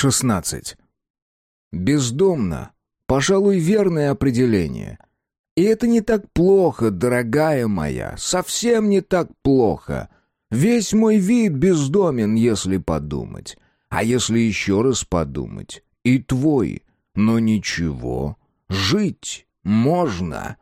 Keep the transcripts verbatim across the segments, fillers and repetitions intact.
шестнадцать. Бездомно. Пожалуй, верное определение. И это не так плохо, дорогая моя, совсем не так плохо. Весь мой вид бездомен, если подумать. А если еще раз подумать, и твой. Но ничего, жить можно.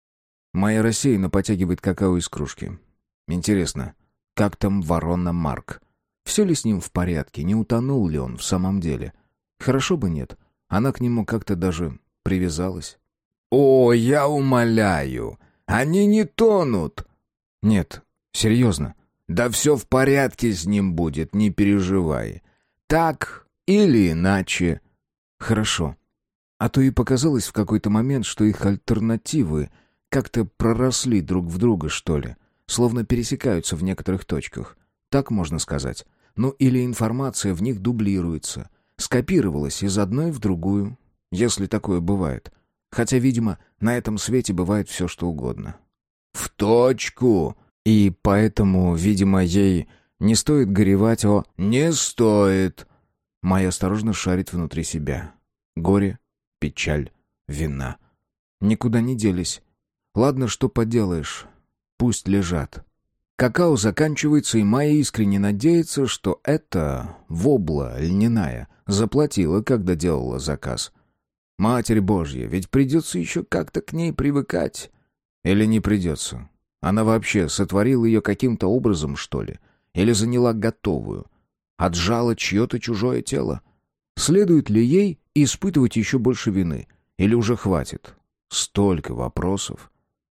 Моя рассеянно потягивает какао из кружки. Интересно, как там ворона Марк? Все ли с ним в порядке, не утонул ли он в самом деле? Хорошо бы нет. Она к нему как-то даже привязалась. «О, я умоляю, они не тонут!» «Нет, серьезно. Да все в порядке с ним будет, не переживай. Так или иначе...» «Хорошо. А то и показалось в какой-то момент, что их альтернативы как-то проросли друг в друга, что ли, словно пересекаются в некоторых точках. Так можно сказать. Ну или информация в них дублируется, скопировалась из одной в другую, если такое бывает. Хотя, видимо, на этом свете бывает все, что угодно». «В точку!» И поэтому, видимо, ей не стоит горевать о «не стоит». Майя осторожно шарит внутри себя. Горе, печаль, вина. Никуда не делись. Ладно, что поделаешь. Пусть лежат. Какао заканчивается, и Майя искренне надеется, что это вобла льняная заплатила, когда делала заказ. Матерь Божья, ведь придется еще как-то к ней привыкать. Или не придется? Она вообще сотворила ее каким-то образом, что ли? Или заняла готовую? Отжала чье-то чужое тело? Следует ли ей испытывать еще больше вины? Или уже хватит? Столько вопросов.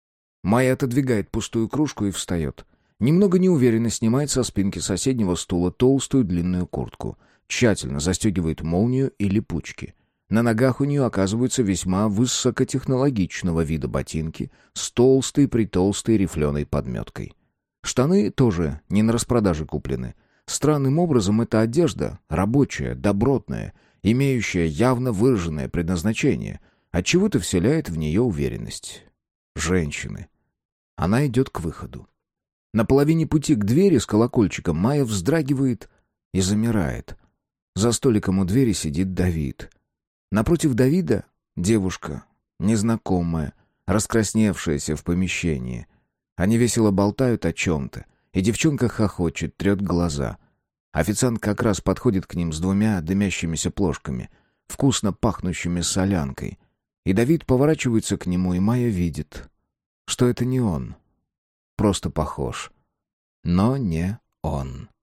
Майя отодвигает пустую кружку и встает. Немного неуверенно снимает со спинки соседнего стула толстую длинную куртку. Тщательно застегивает молнию и липучки. На ногах у нее оказываются весьма высокотехнологичного вида ботинки с толстой-притолстой рифленой подметкой. Штаны тоже не на распродаже куплены. Странным образом эта одежда рабочая, добротная, имеющая явно выраженное предназначение, отчего-то вселяет в нее уверенность. Женщины. Она идет к выходу. На половине пути к двери с колокольчиком Майя вздрагивает и замирает. За столиком у двери сидит Давид. Напротив Давида девушка, незнакомая, раскрасневшаяся в помещении. Они весело болтают о чем-то, и девчонка хохочет, трет глаза. Официант как раз подходит к ним с двумя дымящимися плошками, вкусно пахнущими солянкой. И Давид поворачивается к нему, и Майя видит, что это не он. Просто похож. Но не он.